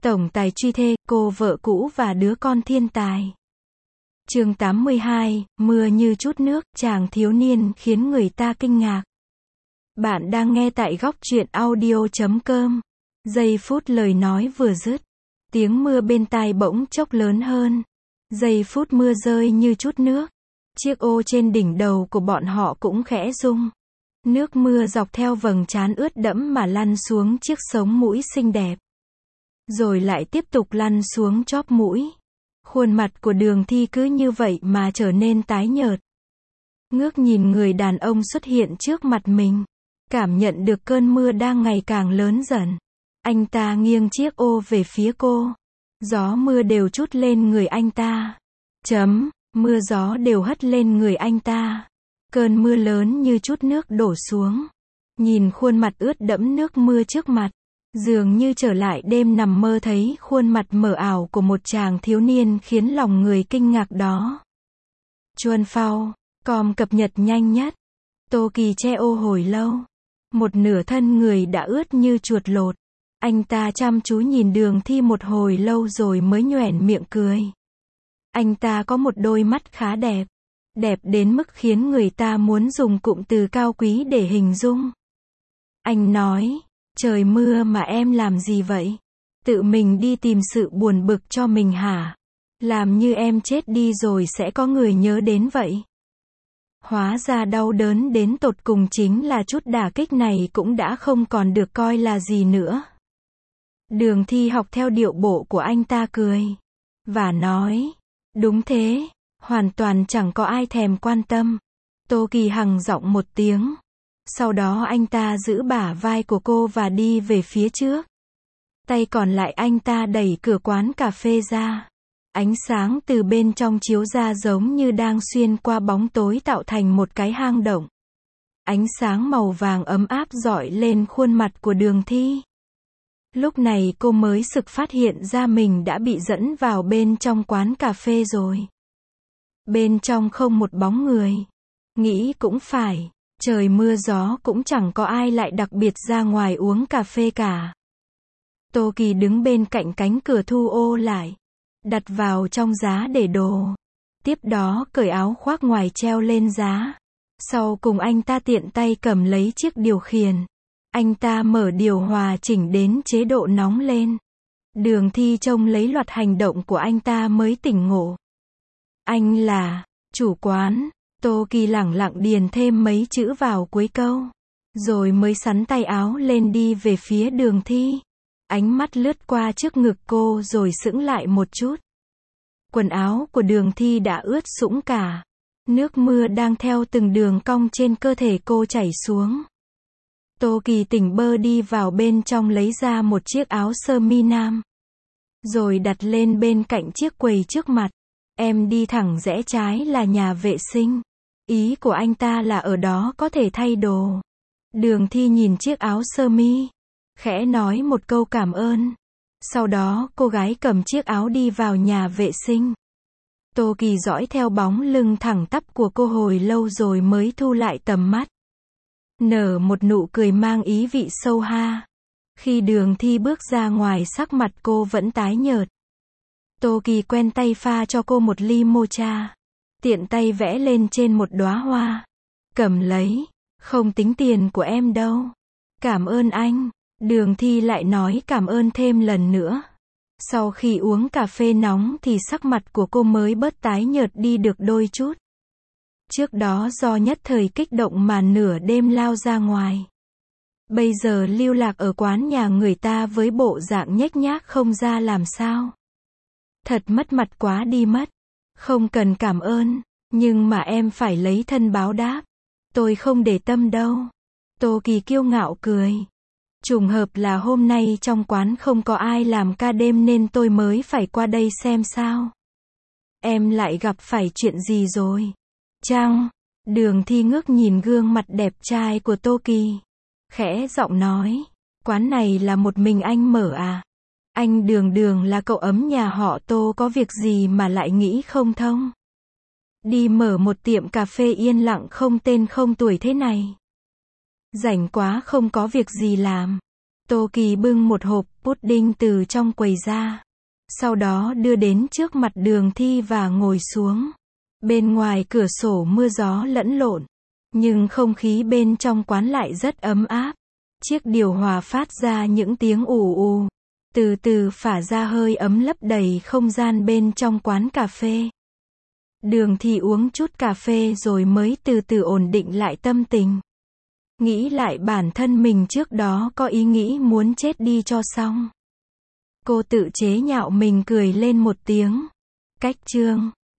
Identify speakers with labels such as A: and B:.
A: Tổng tài truy thê, cô vợ cũ và đứa con thiên tài. Chương 82, mưa như chút nước, chàng thiếu niên khiến người ta kinh ngạc. Bạn đang nghe tại góc truyện audio.com. Giây phút lời nói vừa dứt, tiếng mưa bên tai bỗng chốc lớn hơn. Giây phút mưa rơi như chút nước, chiếc ô trên đỉnh đầu của bọn họ cũng khẽ rung. Nước mưa dọc theo vầng trán ướt đẫm mà lăn xuống chiếc sống mũi xinh đẹp, rồi lại tiếp tục lăn xuống chóp mũi. Khuôn mặt của Đường Thi cứ như vậy mà trở nên tái nhợt. Ngước nhìn người đàn ông xuất hiện trước mặt mình, cảm nhận được cơn mưa đang ngày càng lớn dần. Anh ta nghiêng chiếc ô về phía cô. Gió mưa đều trút lên người anh ta. Mưa gió đều hất lên người anh ta. Cơn mưa lớn như chút nước đổ xuống. Nhìn khuôn mặt ướt đẫm nước mưa trước mặt, dường như trở lại đêm nằm mơ thấy khuôn mặt mờ ảo của một chàng thiếu niên khiến lòng người kinh ngạc đó. Chuan Phao, com cập nhật nhanh nhất. Tô Kỳ che ô hồi lâu. Một nửa thân người đã ướt như chuột lột. Anh ta chăm chú nhìn Đường Thi một hồi lâu rồi mới nhoẻn miệng cười. Anh ta có một đôi mắt khá đẹp. Đẹp đến mức khiến người ta muốn dùng cụm từ cao quý để hình dung. Anh nói, trời mưa mà em làm gì vậy? Tự mình đi tìm sự buồn bực cho mình hả? Làm như em chết đi rồi sẽ có người nhớ đến vậy. Hóa ra đau đớn đến tột cùng chính là chút đả kích này cũng đã không còn được coi là gì nữa. Đường Thi học theo điệu bộ của anh ta cười. Và nói, đúng thế, hoàn toàn chẳng có ai thèm quan tâm. Tô Kỳ hằng giọng một tiếng. Sau đó anh ta giữ bả vai của cô và đi về phía trước. Tay còn lại anh ta đẩy cửa quán cà phê ra. Ánh sáng từ bên trong chiếu ra giống như đang xuyên qua bóng tối tạo thành một cái hang động. Ánh sáng màu vàng ấm áp rọi lên khuôn mặt của Đường Thi. Lúc này cô mới sực phát hiện ra mình đã bị dẫn vào bên trong quán cà phê rồi. Bên trong không một bóng người. Nghĩ cũng phải, trời mưa gió cũng chẳng có ai lại đặc biệt ra ngoài uống cà phê cả. Tô Kỳ đứng bên cạnh cánh cửa thu ô lại, đặt vào trong giá để đồ. Tiếp đó cởi áo khoác ngoài treo lên giá. Sau cùng anh ta tiện tay cầm lấy chiếc điều khiển. Anh ta mở điều hòa chỉnh đến chế độ nóng lên. Đường Thi trông lấy loạt hành động của anh ta mới tỉnh ngộ. Anh là chủ quán. Tô Kỳ lẳng lặng điền thêm mấy chữ vào cuối câu, rồi mới xắn tay áo lên đi về phía Đường Thi. Ánh mắt lướt qua trước ngực cô rồi sững lại một chút. Quần áo của Đường Thi đã ướt sũng cả. Nước mưa đang theo từng đường cong trên cơ thể cô chảy xuống. Tô Kỳ tỉnh bơ đi vào bên trong lấy ra một chiếc áo sơ mi nam, rồi đặt lên bên cạnh chiếc quầy trước mặt. Em đi thẳng rẽ trái là nhà vệ sinh. Ý của anh ta là ở đó có thể thay đồ. Đường Thi nhìn chiếc áo sơ mi, khẽ nói một câu cảm ơn. Sau đó cô gái cầm chiếc áo đi vào nhà vệ sinh. Tô Kỳ dõi theo bóng lưng thẳng tắp của cô hồi lâu rồi mới thu lại tầm mắt. Nở một nụ cười mang ý vị sâu ha. Khi Đường Thi bước ra ngoài sắc mặt cô vẫn tái nhợt. Tô Kỳ quen tay pha cho cô một ly mocha. Tiện tay vẽ lên trên một đóa hoa. Cầm lấy. Không tính tiền của em đâu. Cảm ơn anh. Đường Thi lại nói cảm ơn thêm lần nữa. Sau khi uống cà phê nóng thì sắc mặt của cô mới bớt tái nhợt đi được đôi chút. Trước đó do nhất thời kích động mà nửa đêm lao ra ngoài. Bây giờ lưu lạc ở quán nhà người ta với bộ dạng nhếch nhác không ra làm sao. Thật mất mặt quá đi mất. Không cần cảm ơn, nhưng mà em phải lấy thân báo đáp. Tôi không để tâm đâu. Tô Kỳ kiêu ngạo cười. Trùng hợp là hôm nay trong quán không có ai làm ca đêm nên tôi mới phải qua đây xem sao. Em lại gặp phải chuyện gì rồi? Chăng? Đường Thi ngước nhìn gương mặt đẹp trai của Tô Kỳ. Khẽ giọng nói. Quán này là một mình anh mở à? Anh Đường là cậu ấm nhà họ Tô có việc gì mà lại nghĩ không thông? Đi mở một tiệm cà phê yên lặng không tên không tuổi thế này. Rảnh quá không có việc gì làm. Tô Kỳ bưng một hộp pudding từ trong quầy ra. Sau đó đưa đến trước mặt Đường Thi và ngồi xuống. Bên ngoài cửa sổ mưa gió lẫn lộn, nhưng không khí bên trong quán lại rất ấm áp. Chiếc điều hòa phát ra những tiếng ù ù, từ từ phả ra hơi ấm lấp đầy không gian bên trong quán cà phê. Đường Thi uống chút cà phê rồi mới từ từ ổn định lại tâm tình. Nghĩ lại bản thân mình trước đó có ý nghĩ muốn chết đi cho xong. Cô tự chế nhạo mình cười lên một tiếng. Cách chương